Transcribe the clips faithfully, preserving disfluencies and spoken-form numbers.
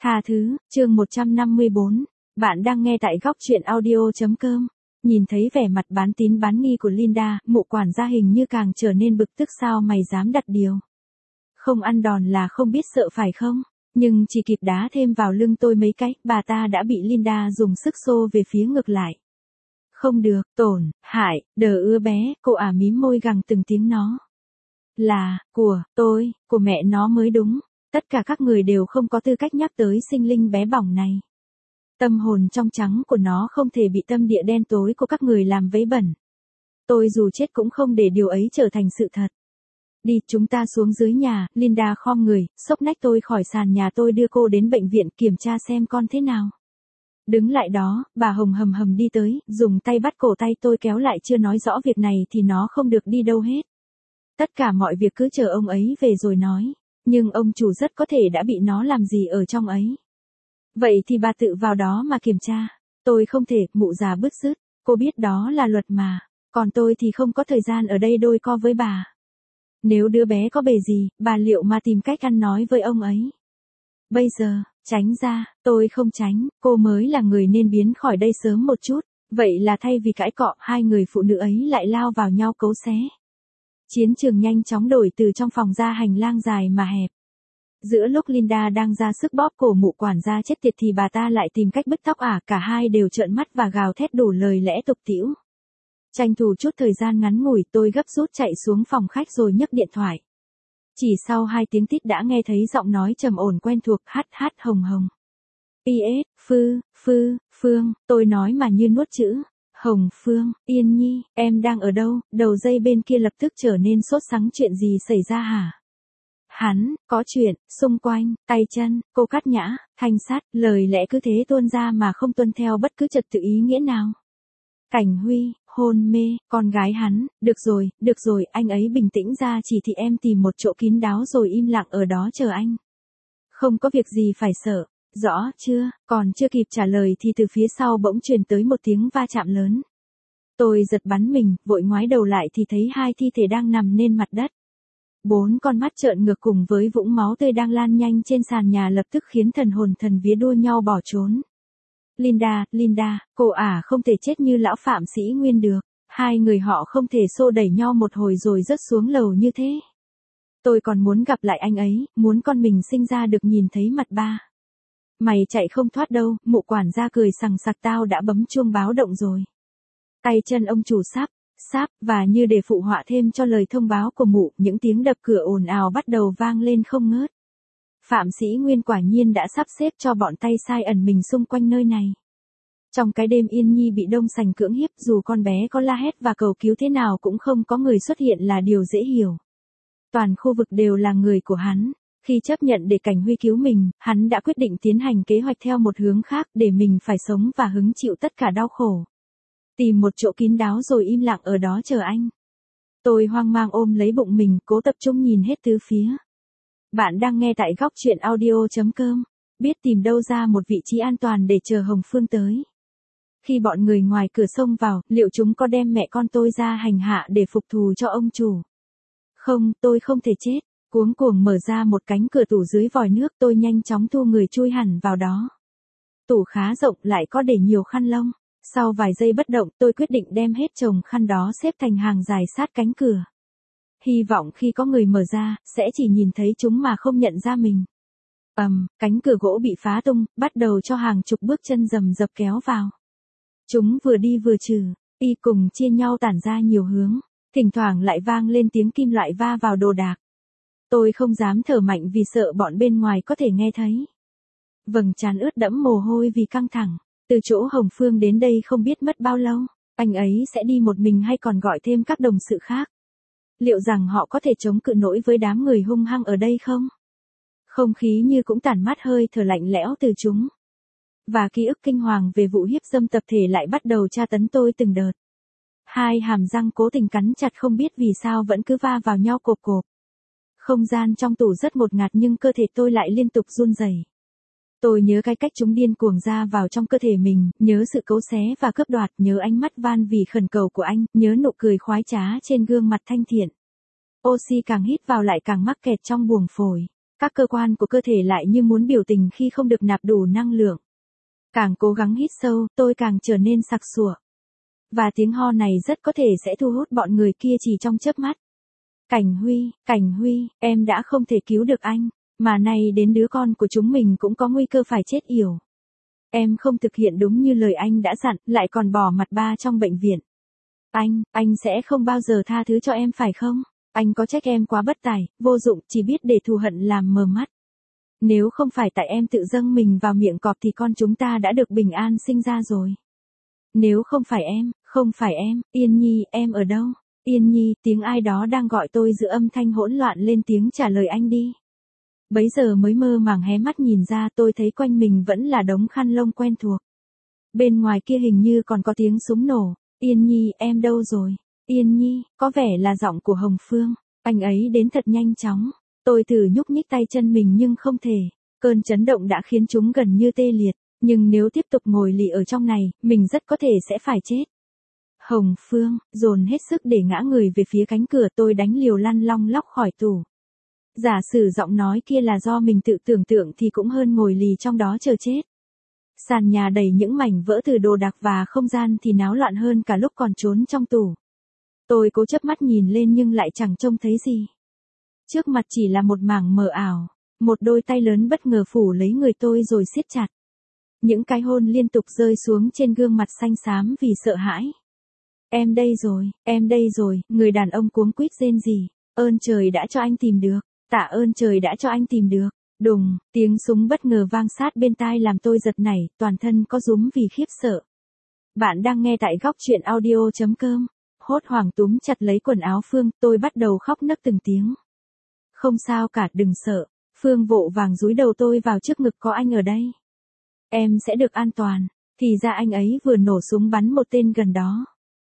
Tha thứ, chương một trăm năm mươi bốn. Bạn đang nghe tại góc truyện audio.com. Nhìn thấy vẻ mặt bán tín bán nghi của Linda, mụ quản gia hình như càng trở nên bực tức. Sao mày dám đặt điều? Không ăn đòn là không biết sợ phải không? Nhưng chỉ kịp đá thêm vào lưng tôi mấy cái, bà ta đã bị Linda dùng sức xô về phía ngược lại. Không được, tổn, hại, đờ ưa bé, cô ả mím môi gằn từng tiếng nó. Là, của, tôi, của mẹ nó mới đúng. Tất cả các người đều không có tư cách nhắc tới sinh linh bé bỏng này. Tâm hồn trong trắng của nó không thể bị tâm địa đen tối của các người làm vấy bẩn. Tôi dù chết cũng không để điều ấy trở thành sự thật. Đi, chúng ta xuống dưới nhà. Linda khom người, xốc nách tôi khỏi sàn nhà. Tôi đưa cô đến bệnh viện kiểm tra xem con thế nào. Đứng lại đó, bà Hồng hầm hầm đi tới, dùng tay bắt cổ tay tôi kéo lại. Chưa nói rõ việc này thì nó không được đi đâu hết. Tất cả mọi việc cứ chờ ông ấy về rồi nói. Nhưng ông chủ rất có thể đã bị nó làm gì ở trong ấy. Vậy thì bà tự vào đó mà kiểm tra. Tôi không thể, mụ già bứt rứt. Cô biết đó là luật mà. Còn tôi thì không có thời gian ở đây đôi co với bà. Nếu đứa bé có bề gì, bà liệu mà tìm cách ăn nói với ông ấy. Bây giờ, tránh ra, tôi không tránh, cô mới là người nên biến khỏi đây sớm một chút. Vậy là thay vì cãi cọ, hai người phụ nữ ấy lại lao vào nhau cấu xé. Chiến trường nhanh chóng đổi từ trong phòng ra hành lang dài mà hẹp. Giữa lúc Linda đang ra sức bóp cổ mụ quản gia chết tiệt thì bà ta lại tìm cách bứt tóc ả. Cả hai đều trợn mắt và gào thét đủ lời lẽ tục tĩu. Tranh thủ chút thời gian ngắn ngủi, tôi gấp rút chạy xuống phòng khách rồi nhấc điện thoại. Chỉ sau hai tiếng tít đã nghe thấy giọng nói trầm ổn quen thuộc. Hát hát Hồng Hồng. pê ét, Phư, Phư, Phương, tôi nói mà như nuốt chữ. Hồng Phương, Yên Nhi, em đang ở đâu? Đầu dây bên kia lập tức trở nên sốt sắng. Chuyện gì xảy ra hả? Hắn, có chuyện, xung quanh, tay chân, cô cắt nhã, thanh sát, lời lẽ cứ thế tuôn ra mà không tuân theo bất cứ trật tự ý nghĩa nào. Cảnh Huy, hôn mê, con gái hắn, được rồi, được rồi, anh ấy bình tĩnh ra. Chỉ thị em tìm một chỗ kín đáo rồi im lặng ở đó chờ anh. Không có việc gì phải sợ. Rõ chưa? Còn chưa kịp trả lời thì từ phía sau bỗng truyền tới một tiếng va chạm lớn. Tôi giật bắn mình, vội ngoái đầu lại thì thấy hai thi thể đang nằm trên mặt đất. Bốn con mắt trợn ngược cùng với vũng máu tươi đang lan nhanh trên sàn nhà lập tức khiến thần hồn thần vía đua nhau bỏ trốn. Linda, Linda, cô ả không thể chết như lão Phạm Sĩ Nguyên được. Hai người họ không thể xô đẩy nhau một hồi rồi rớt xuống lầu như thế. Tôi còn muốn gặp lại anh ấy, muốn con mình sinh ra được nhìn thấy mặt ba. Mày chạy không thoát đâu, mụ quản gia cười sằng sặc. Tao đã bấm chuông báo động rồi. Tay chân ông chủ sắp, sáp, và như để phụ họa thêm cho lời thông báo của mụ, những tiếng đập cửa ồn ào bắt đầu vang lên không ngớt. Phạm Sĩ Nguyên quả nhiên đã sắp xếp cho bọn tay sai ẩn mình xung quanh nơi này. Trong cái đêm Yên Nhi bị đông sành cưỡng hiếp, dù con bé có la hét và cầu cứu thế nào cũng không có người xuất hiện là điều dễ hiểu. Toàn khu vực đều là người của hắn. Khi chấp nhận để Cảnh Huy cứu mình, hắn đã quyết định tiến hành kế hoạch theo một hướng khác để mình phải sống và hứng chịu tất cả đau khổ. Tìm một chỗ kín đáo rồi im lặng ở đó chờ anh. Tôi hoang mang ôm lấy bụng mình, cố tập trung nhìn hết tứ phía. Bạn đang nghe tại góc truyện audio.com. Biết tìm đâu ra một vị trí an toàn để chờ Hồng Phương tới. Khi bọn người ngoài cửa xông vào, liệu chúng có đem mẹ con tôi ra hành hạ để phục thù cho ông chủ? Không, tôi không thể chết. Cuống cuồng mở ra một cánh cửa tủ dưới vòi nước. Tôi nhanh chóng thu người chui hẳn vào đó. Tủ khá rộng, lại có để nhiều khăn lông. Sau vài giây bất động, tôi quyết định đem hết chồng khăn đó xếp thành hàng dài sát cánh cửa. Hy vọng khi có người mở ra, sẽ chỉ nhìn thấy chúng mà không nhận ra mình. Ầm, um, cánh cửa gỗ bị phá tung, bắt đầu cho hàng chục bước chân rầm rập kéo vào. Chúng vừa đi vừa trừ, y cùng chia nhau tản ra nhiều hướng, thỉnh thoảng lại vang lên tiếng kim loại va vào đồ đạc. Tôi không dám thở mạnh vì sợ bọn bên ngoài có thể nghe thấy. Vầng trán ướt đẫm mồ hôi vì căng thẳng. Từ chỗ Hồng Phương đến đây không biết mất bao lâu, anh ấy sẽ đi một mình hay còn gọi thêm các đồng sự khác? Liệu rằng họ có thể chống cự nổi với đám người hung hăng ở đây không? Không khí như cũng tản mát hơi thở lạnh lẽo từ chúng. Và ký ức kinh hoàng về vụ hiếp dâm tập thể lại bắt đầu tra tấn tôi từng đợt. Hai hàm răng cố tình cắn chặt không biết vì sao vẫn cứ va vào nhau cộp cộp. Không gian trong tủ rất ngột ngạt nhưng cơ thể tôi lại liên tục run rẩy. Tôi nhớ cái cách chúng điên cuồng ra vào trong cơ thể mình, nhớ sự cấu xé và cướp đoạt, nhớ ánh mắt van vì khẩn cầu của anh, nhớ nụ cười khoái trá trên gương mặt thanh thiện. Oxy càng hít vào lại càng mắc kẹt trong buồng phổi. Các cơ quan của cơ thể lại như muốn biểu tình khi không được nạp đủ năng lượng. Càng cố gắng hít sâu, tôi càng trở nên sặc sụa. Và tiếng ho này rất có thể sẽ thu hút bọn người kia chỉ trong chớp mắt. Cảnh Huy, Cảnh Huy, em đã không thể cứu được anh, mà nay đến đứa con của chúng mình cũng có nguy cơ phải chết yểu. Em không thực hiện đúng như lời anh đã dặn, lại còn bỏ mặt ba trong bệnh viện. Anh, anh sẽ không bao giờ tha thứ cho em phải không? Anh có trách em quá bất tài, vô dụng, chỉ biết để thù hận làm mờ mắt. Nếu không phải tại em tự dâng mình vào miệng cọp thì con chúng ta đã được bình an sinh ra rồi. Nếu không phải em, không phải em, Yên Nhi, em ở đâu? Yên Nhi, tiếng ai đó đang gọi tôi giữa âm thanh hỗn loạn lên tiếng trả lời anh đi. Bấy giờ mới mơ màng hé mắt nhìn ra, tôi thấy quanh mình vẫn là đống khăn lông quen thuộc. Bên ngoài kia hình như còn có tiếng súng nổ. Yên Nhi, em đâu rồi? Yên Nhi, có vẻ là giọng của Hồng Phương. Anh ấy đến thật nhanh chóng. Tôi thử nhúc nhích tay chân mình nhưng không thể. Cơn chấn động đã khiến chúng gần như tê liệt. Nhưng nếu tiếp tục ngồi lì ở trong này, mình rất có thể sẽ phải chết. Hồng Phương, dồn hết sức để ngã người về phía cánh cửa, tôi đánh liều lăn long lóc khỏi tủ. Giả sử giọng nói kia là do mình tự tưởng tượng thì cũng hơn ngồi lì trong đó chờ chết. Sàn nhà đầy những mảnh vỡ từ đồ đạc và không gian thì náo loạn hơn cả lúc còn trốn trong tủ. Tôi cố chớp mắt nhìn lên nhưng lại chẳng trông thấy gì. Trước mặt chỉ là một mảng mờ ảo, một đôi tay lớn bất ngờ phủ lấy người tôi rồi siết chặt. Những cái hôn liên tục rơi xuống trên gương mặt xanh xám vì sợ hãi. Em đây rồi, em đây rồi, người đàn ông cuống quýt rên rỉ. Ơn trời đã cho anh tìm được, tạ ơn trời đã cho anh tìm được. Đùng, tiếng súng bất ngờ vang sát bên tai làm tôi giật nảy, toàn thân có rúm vì khiếp sợ. Bạn đang nghe tại góc truyện audio chấm com. Hốt hoảng túm chặt lấy quần áo Phương, tôi bắt đầu khóc nấc từng tiếng. Không sao cả, đừng sợ. Phương vội vàng dúi đầu tôi vào trước ngực, có anh ở đây. Em sẽ được an toàn. Thì ra anh ấy vừa nổ súng bắn một tên gần đó.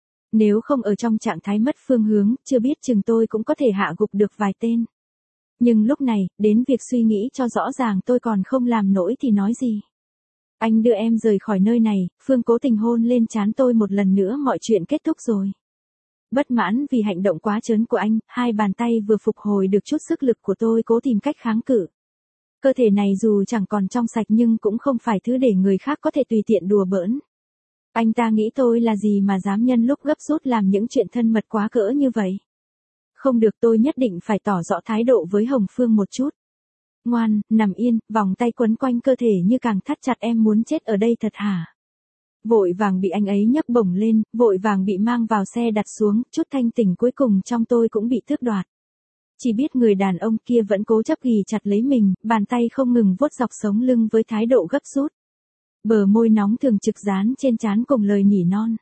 Nếu không ở trong trạng thái mất phương hướng, chưa biết chừng tôi cũng có thể hạ gục được vài tên. Nhưng lúc này, đến việc suy nghĩ cho rõ ràng tôi còn không làm nổi thì nói gì. Anh đưa em rời khỏi nơi này, Phương cố tình hôn lên trán tôi một lần nữa, mọi chuyện kết thúc rồi. Bất mãn vì hành động quá trớn của anh, hai bàn tay vừa phục hồi được chút sức lực của tôi cố tìm cách kháng cự. Cơ thể này dù chẳng còn trong sạch nhưng cũng không phải thứ để người khác có thể tùy tiện đùa bỡn. Anh ta nghĩ tôi là gì mà dám nhân lúc gấp rút làm những chuyện thân mật quá cỡ như vậy. Không được, tôi nhất định phải tỏ rõ thái độ với Hồng Phương một chút. Ngoan, nằm yên, vòng tay quấn quanh cơ thể như càng thắt chặt. Em muốn chết ở đây thật hả? Vội vàng bị anh ấy nhấc bổng lên, vội vàng bị mang vào xe đặt xuống, chút thanh tỉnh cuối cùng trong tôi cũng bị tước đoạt. Chỉ biết người đàn ông kia vẫn cố chấp ghì chặt lấy mình, bàn tay không ngừng vuốt dọc sống lưng với thái độ gấp rút. Bờ môi nóng thường trực dán trên trán cùng lời nỉ non.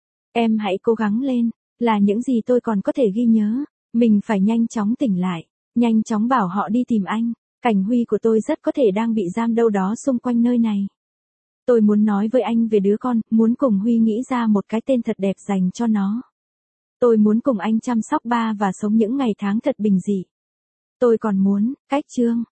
Em hãy cố gắng lên, là những gì tôi còn có thể ghi nhớ. Mình phải nhanh chóng tỉnh lại, nhanh chóng bảo họ đi tìm anh. Cảnh Huy của tôi rất có thể đang bị giam đâu đó xung quanh nơi này. Tôi muốn nói với anh về đứa con, muốn cùng Huy nghĩ ra một cái tên thật đẹp dành cho nó. Tôi muốn cùng anh chăm sóc ba và sống những ngày tháng thật bình dị. Tôi còn muốn, cách chương.